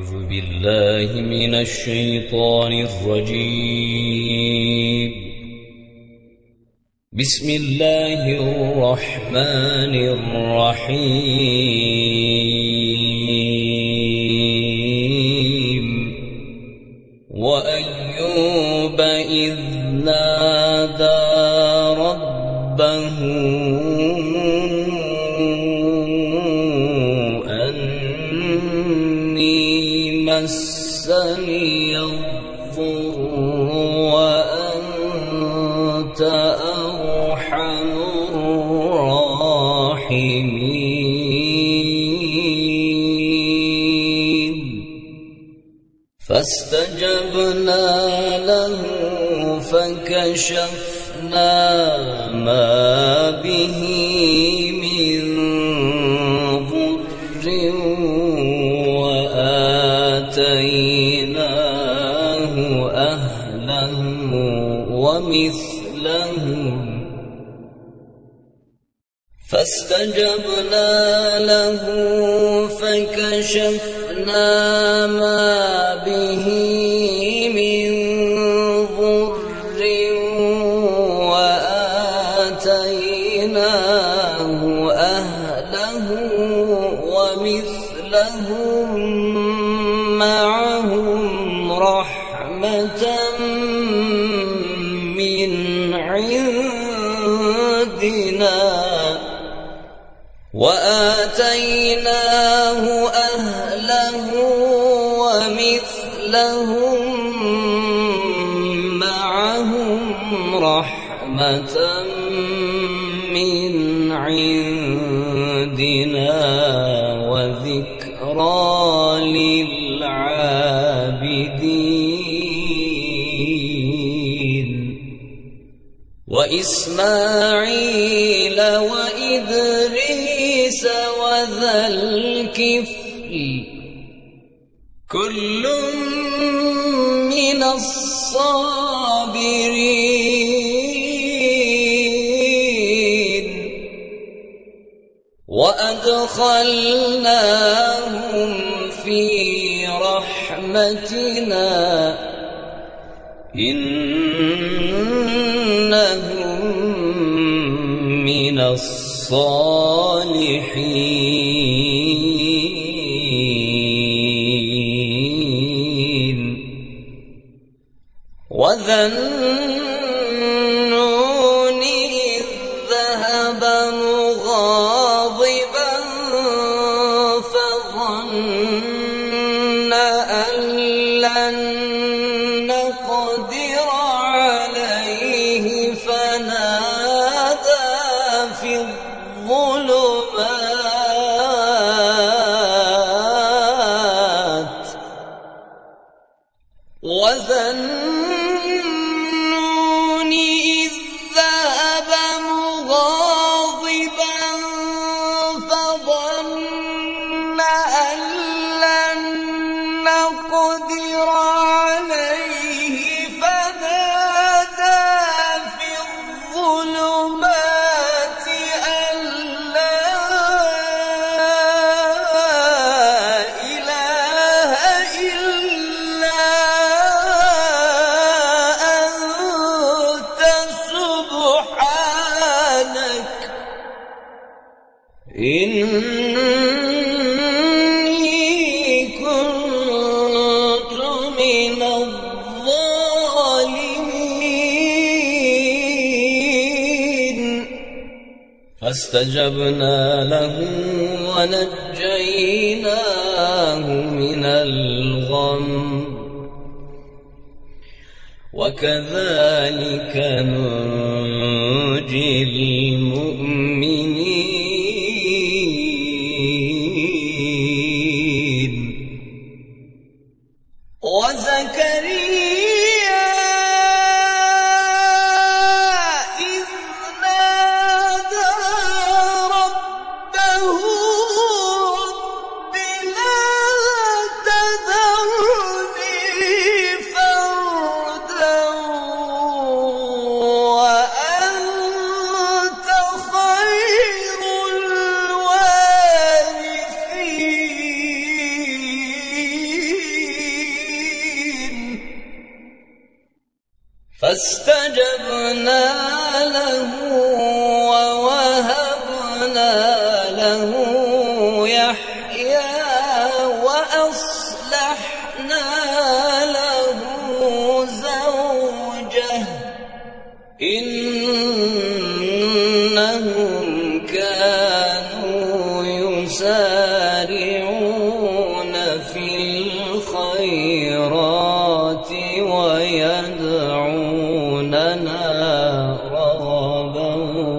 أعوذ بالله من الشيطان الرجيم. بسم الله الرحمن الرحيم. وأيوب إذ نادى ربه مسني الضر وأنت أرحم الراحمين. فاستجبنا له فكشفنا ما به من ضر وآتيناه أهله ومثلهم فاستجبنا له فكشفنا ما به من ضر وآتيناه أهله ومثلهم معهم رحمة من عندنا وآتيناه أهله ومثلهم معهم رحمة من عندنا وذكرى للعابدين. وإسماعيل وإدريس وذا الكفل كل من الصابرين وأدخلناهم في رحمتنا إنهم من الصالحين. وذا النون إذ ذهب مغاضبا فظن أن لن نقدر عليه فنادى في الظلمات وذا النون إذ ذهب مغاضبا فظن أن لن نقدر عليه فنادى في الظلمات أن لا إله إلا أنت سبحانك إني كنت من الظالمين. فاستجبنا له ونجيناه من الغم وكذلك ننجي المؤمنين. وزكريا إذ نادى ربه رب لا تذرني فردا وأنت فاستجبنا له ووهبنا له يحيى وأصلحنا له زوجه إنهم كانوا يسارعون في الخيرات ويدعوننا رغبا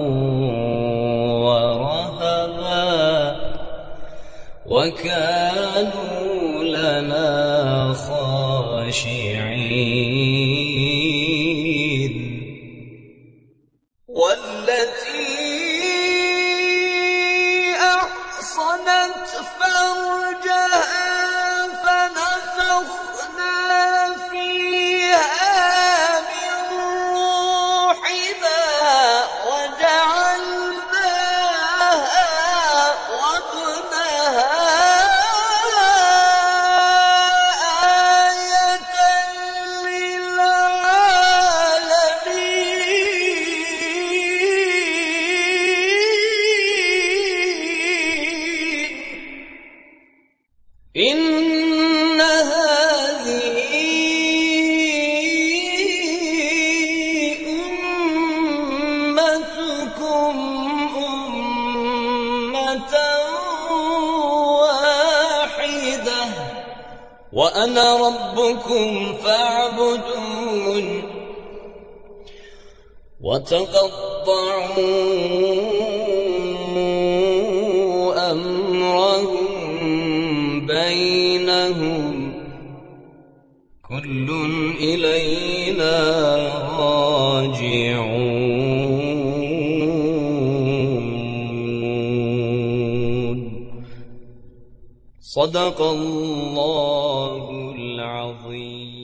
ورهبا وكانوا لنا خاشعين والتي أحصنت فرجها فنفخنا فيها من روحنا وجعلناها وابنها آية للعالمين إن هذه أمتكم أمة واحدة وأنا ربكم فاعبدون وتقطعوا أمرهم بينهم كل إلينا راجعون صدق الله العظيم.